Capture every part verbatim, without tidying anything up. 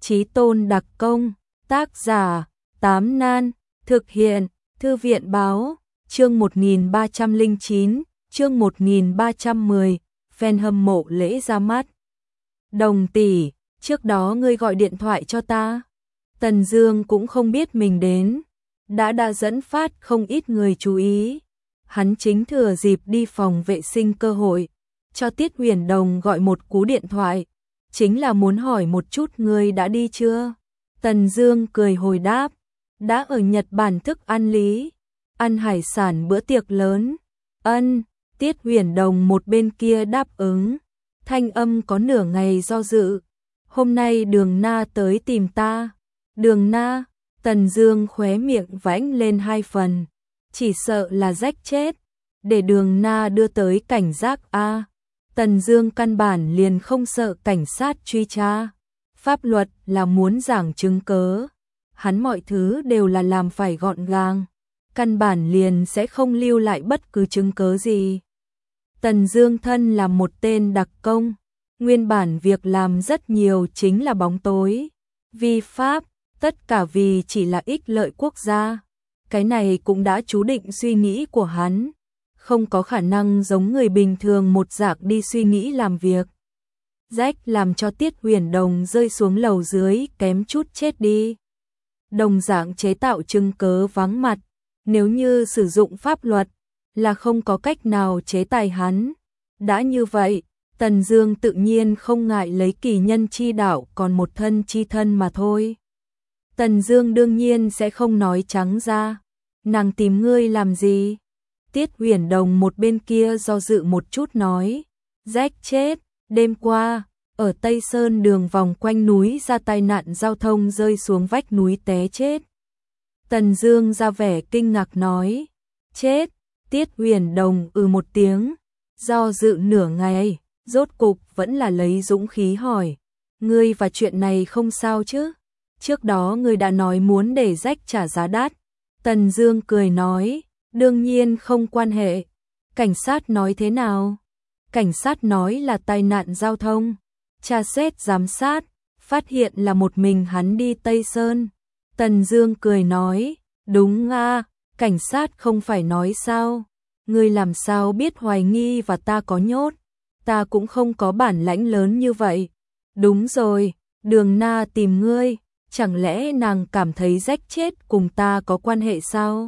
Chí tôn đặc công, tác giả, Tám Nan, thực hiện, Thư viện báo, chương một nghìn ba trăm lẻ chín, chương một nghìn ba trăm mười, fan hâm mộ lễ ra mắt. Đồng tỷ, trước đó ngươi gọi điện thoại cho ta. Tần Dương cũng không biết mình đến, đã đã dẫn phát không ít người chú ý. Hắn chính thừa dịp đi phòng vệ sinh cơ hội, cho Tiết Huyền Đồng gọi một cú điện thoại, chính là muốn hỏi một chút ngươi đã đi chưa. Tần Dương cười hồi đáp, đã ở Nhật Bản thức ăn lý, ăn hải sản bữa tiệc lớn. Ân, Tiết Huyền Đồng một bên kia đáp ứng, thanh âm có nửa ngày do dự. Hôm nay Đường Na tới tìm ta. Đường Na, Tần Dương khóe miệng vãnh lên hai phần, chỉ sợ là rách chết, để Đường Na đưa tới cảnh giác a. Tần Dương căn bản liền không sợ cảnh sát truy tra, pháp luật là muốn giảng chứng cớ, hắn mọi thứ đều là làm phải gọn gàng, căn bản liền sẽ không lưu lại bất cứ chứng cớ gì. Tần Dương thân là một tên đặc công, nguyên bản việc làm rất nhiều chính là bóng tối, vi pháp, tất cả vì chỉ là ích lợi quốc gia. Cái này cũng đã chú định suy nghĩ của hắn, không có khả năng giống người bình thường một dạng đi suy nghĩ làm việc. Rách làm cho Tiết Huyền Đồng rơi xuống lầu dưới kém chút chết đi. Đồng dạng chế tạo chứng cớ vắng mặt, nếu như sử dụng pháp luật là không có cách nào chế tài hắn. Đã như vậy, Tần Dương tự nhiên không ngại lấy kỳ nhân chi đạo còn một thân chi thân mà thôi. Tần Dương đương nhiên sẽ không nói trắng ra, nàng tìm ngươi làm gì? Tiết Huyền Đồng một bên kia do dự một chút nói, rách chết, đêm qua, ở Tây Sơn đường vòng quanh núi ra tai nạn giao thông rơi xuống vách núi té chết. Tần Dương ra vẻ kinh ngạc nói, chết, Tiết Huyền Đồng ừ một tiếng, do dự nửa ngày, rốt cục vẫn là lấy dũng khí hỏi, ngươi và chuyện này không sao chứ? Trước đó ngươi đã nói muốn để rách trả giá đắt. Tần Dương cười nói, đương nhiên không quan hệ. Cảnh sát nói thế nào? Cảnh sát nói là tai nạn giao thông. Tra xét giám sát, phát hiện là một mình hắn đi Tây Sơn. Tần Dương cười nói, đúng a, cảnh sát không phải nói sao? Ngươi làm sao biết hoài nghi và ta có nhốt? Ta cũng không có bản lãnh lớn như vậy. Đúng rồi, Đường Na tìm ngươi, chẳng lẽ nàng cảm thấy rách chết cùng ta có quan hệ sao?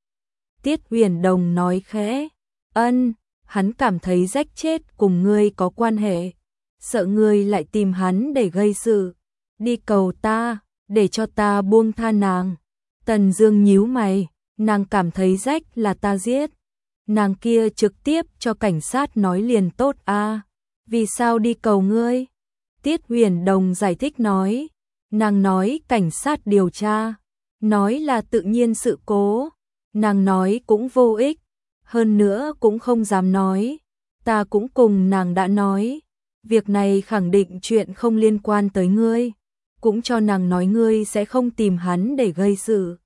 Tiết Huyền Đồng nói khẽ, ân, hắn cảm thấy rách chết cùng ngươi có quan hệ, sợ ngươi lại tìm hắn để gây sự, đi cầu ta, để cho ta buông tha nàng. Tần Dương nhíu mày, nàng cảm thấy rách là ta giết, nàng kia trực tiếp cho cảnh sát nói liền tốt a, vì sao đi cầu ngươi? Tiết Huyền Đồng giải thích nói, nàng nói cảnh sát điều tra, nói là tự nhiên sự cố, nàng nói cũng vô ích, hơn nữa cũng không dám nói, ta cũng cùng nàng đã nói, việc này khẳng định chuyện không liên quan tới ngươi, cũng cho nàng nói ngươi sẽ không tìm hắn để gây sự.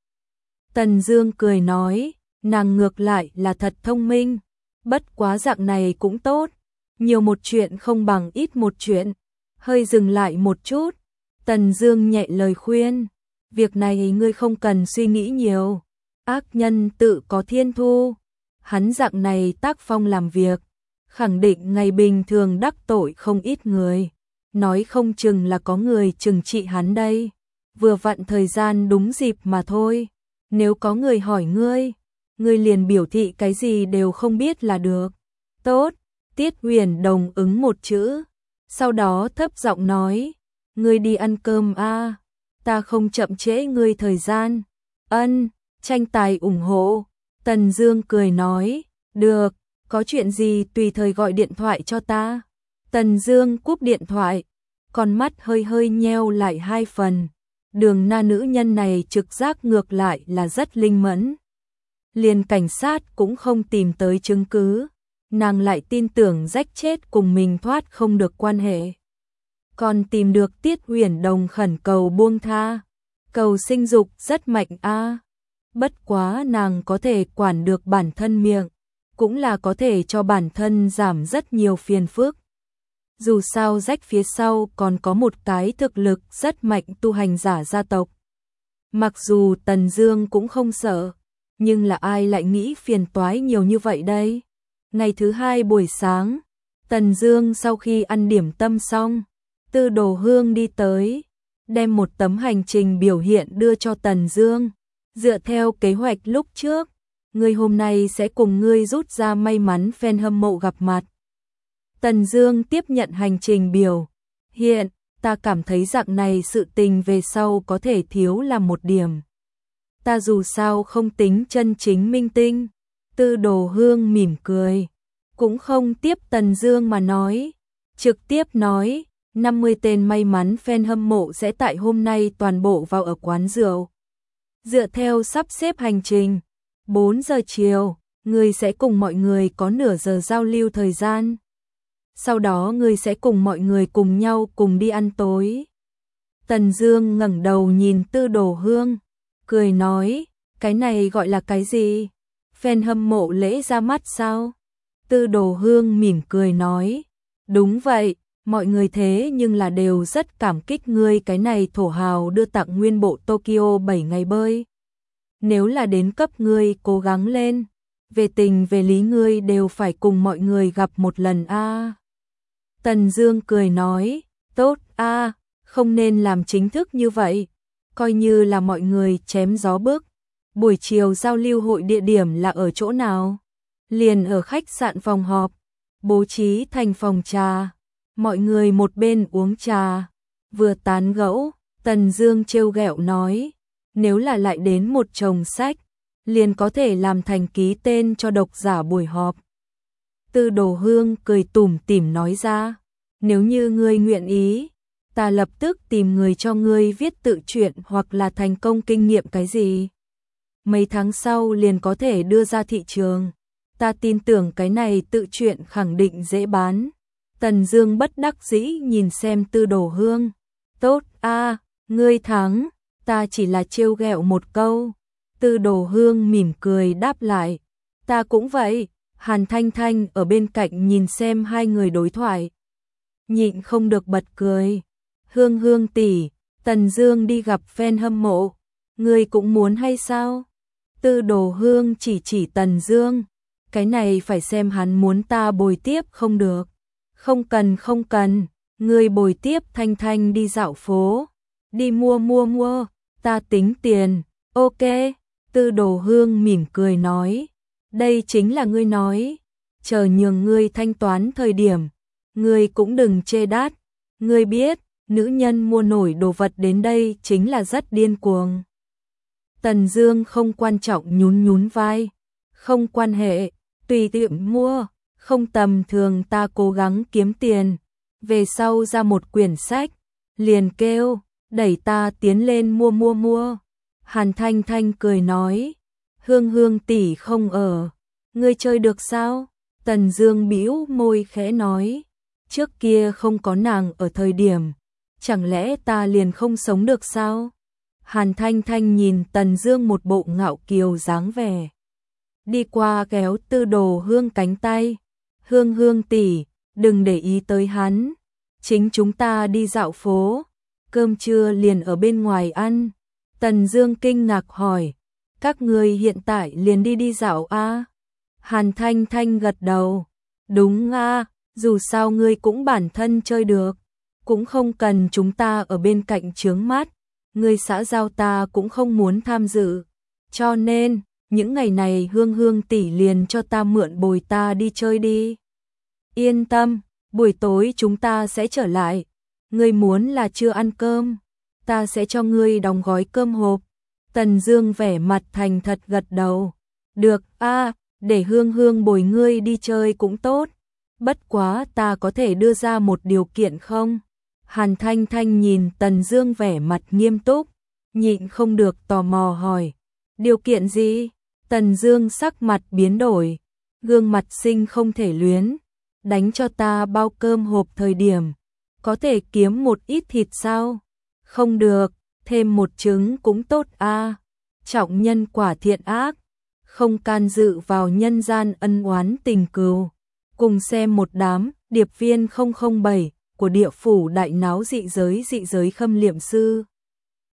Tần Dương cười nói, nàng ngược lại là thật thông minh, bất quá dạng này cũng tốt, nhiều một chuyện không bằng ít một chuyện. Hơi dừng lại một chút, Tần Dương nhẹ lời khuyên, việc này ngươi không cần suy nghĩ nhiều, ác nhân tự có thiên thu, hắn dạng này tác phong làm việc, khẳng định ngày bình thường đắc tội không ít người, nói không chừng là có người trừng trị hắn đây, vừa vặn thời gian đúng dịp mà thôi, nếu có người hỏi ngươi, ngươi liền biểu thị cái gì đều không biết là được. Tốt, Tiết Huyền Đồng ứng một chữ, sau đó thấp giọng nói, ngươi đi ăn cơm a, ta không chậm trễ ngươi thời gian. Ân, tranh tài ủng hộ. Tần Dương cười nói, được, có chuyện gì tùy thời gọi điện thoại cho ta. Tần Dương cúp điện thoại, con mắt hơi hơi nheo lại hai phần. Đường Na nữ nhân này trực giác ngược lại là rất linh mẫn. Liền cảnh sát cũng không tìm tới chứng cứ, nàng lại tin tưởng rách chết cùng mình thoát không được quan hệ. Còn tìm được Tiết Huyền Đồng khẩn cầu buông tha, cầu sinh dục rất mạnh a. Bất quá nàng có thể quản được bản thân miệng, cũng là có thể cho bản thân giảm rất nhiều phiền phức. Dù sao rách phía sau còn có một cái thực lực rất mạnh tu hành giả gia tộc. Mặc dù Tần Dương cũng không sợ, nhưng là ai lại nghĩ phiền toái nhiều như vậy đây? Ngày thứ hai buổi sáng, Tần Dương sau khi ăn điểm tâm xong, Tư Đồ Hương đi tới, đem một tấm hành trình biểu hiện đưa cho Tần Dương. Dựa theo kế hoạch lúc trước, ngươi hôm nay sẽ cùng ngươi rút ra may mắn fan hâm mộ gặp mặt. Tần Dương tiếp nhận hành trình biểu hiện, ta cảm thấy dạng này sự tình về sau có thể thiếu là một điểm. Ta dù sao không tính chân chính minh tinh. Tư Đồ Hương mỉm cười, cũng không tiếp Tần Dương mà nói, trực tiếp nói, năm mươi tên may mắn fan hâm mộ sẽ tại hôm nay toàn bộ vào ở quán rượu. Dựa theo sắp xếp hành trình, bốn giờ chiều, ngươi sẽ cùng mọi người có nửa giờ giao lưu thời gian. Sau đó ngươi sẽ cùng mọi người cùng nhau cùng đi ăn tối. Tần Dương ngẩng đầu nhìn Tư Đồ Hương, cười nói, cái này gọi là cái gì? Fan hâm mộ lễ ra mắt sao? Tư Đồ Hương mỉm cười nói, đúng vậy, mọi người thế nhưng là đều rất cảm kích ngươi cái này thổ hào đưa tặng nguyên bộ Tokyo bảy ngày bơi. Nếu là đến cấp ngươi cố gắng lên, về tình về lý ngươi đều phải cùng mọi người gặp một lần a. À. Tần Dương cười nói, tốt a, à, không nên làm chính thức như vậy, coi như là mọi người chém gió bức. Buổi chiều giao lưu hội địa điểm là ở chỗ nào? Liền ở khách sạn phòng họp, bố trí thành phòng trà, mọi người một bên uống trà, vừa tán gẫu. Tần Dương trêu ghẹo nói, nếu là lại đến một chồng sách, liền có thể làm thành ký tên cho độc giả buổi họp. Tư Đồ Hương cười tủm tỉm nói ra, nếu như ngươi nguyện ý, ta lập tức tìm người cho ngươi viết tự truyện hoặc là thành công kinh nghiệm cái gì. Mấy tháng sau liền có thể đưa ra thị trường. Ta tin tưởng cái này tự truyện khẳng định dễ bán. Tần Dương bất đắc dĩ nhìn xem Tư Đồ Hương. Tốt a, à, ngươi thắng, ta chỉ là trêu ghẹo một câu. Tư Đồ Hương mỉm cười đáp lại, ta cũng vậy. Hàn Thanh Thanh ở bên cạnh nhìn xem hai người đối thoại, nhịn không được bật cười. Hương Hương tỷ, Tần Dương đi gặp fan hâm mộ, ngươi cũng muốn hay sao? Tư Đồ Hương chỉ chỉ Tần Dương, cái này phải xem hắn muốn ta bồi tiếp không được. Không cần không cần, ngươi bồi tiếp Thanh Thanh đi dạo phố, đi mua mua mua, ta tính tiền. Ok, Tư Đồ Hương mỉm cười nói, đây chính là ngươi nói, chờ nhường ngươi thanh toán thời điểm, ngươi cũng đừng chê đắt, ngươi biết, nữ nhân mua nổi đồ vật đến đây chính là rất điên cuồng. Tần Dương không quan trọng nhún nhún vai, không quan hệ, tùy tiện mua, không tầm thường, ta cố gắng kiếm tiền, về sau ra một quyển sách, liền kêu, đẩy ta tiến lên mua mua mua. Hàn Thanh Thanh cười nói, Hương Hương tỷ không ở, ngươi chơi được sao? Tần Dương bĩu môi khẽ nói, trước kia không có nàng ở thời điểm, chẳng lẽ ta liền không sống được sao? Hàn Thanh Thanh nhìn Tần Dương một bộ ngạo kiều dáng vẻ, đi qua kéo Tư Đồ Hương cánh tay, Hương Hương tỷ, đừng để ý tới hắn, chính chúng ta đi dạo phố, cơm trưa liền ở bên ngoài ăn. Tần Dương kinh ngạc hỏi, các ngươi hiện tại liền đi đi dạo a? À? Hàn Thanh Thanh gật đầu, đúng a, à, dù sao ngươi cũng bản thân chơi được, cũng không cần chúng ta ở bên cạnh chướng mắt, ngươi xã giao ta cũng không muốn tham dự, cho nên, những ngày này Hương Hương tỷ liền cho ta mượn bồi ta đi chơi đi. Yên tâm, buổi tối chúng ta sẽ trở lại, ngươi muốn là chưa ăn cơm, ta sẽ cho ngươi đóng gói cơm hộp. Tần Dương vẻ mặt thành thật gật đầu, được a, à, để Hương Hương bồi ngươi đi chơi cũng tốt, bất quá ta có thể đưa ra một điều kiện không? Hàn Thanh Thanh nhìn Tần Dương vẻ mặt nghiêm túc, nhịn không được tò mò hỏi, điều kiện gì? Tần Dương sắc mặt biến đổi, gương mặt xinh không thể luyến, đánh cho ta bao cơm hộp thời điểm, có thể kiếm một ít thịt sao? Không được, thêm một trứng cũng tốt a. À. Trọng nhân quả thiện ác, không can dự vào nhân gian ân oán tình cừu, Cùng xem một đám, điệp viên không không bảy của địa phủ đại náo dị giới dị giới khâm liệm sư.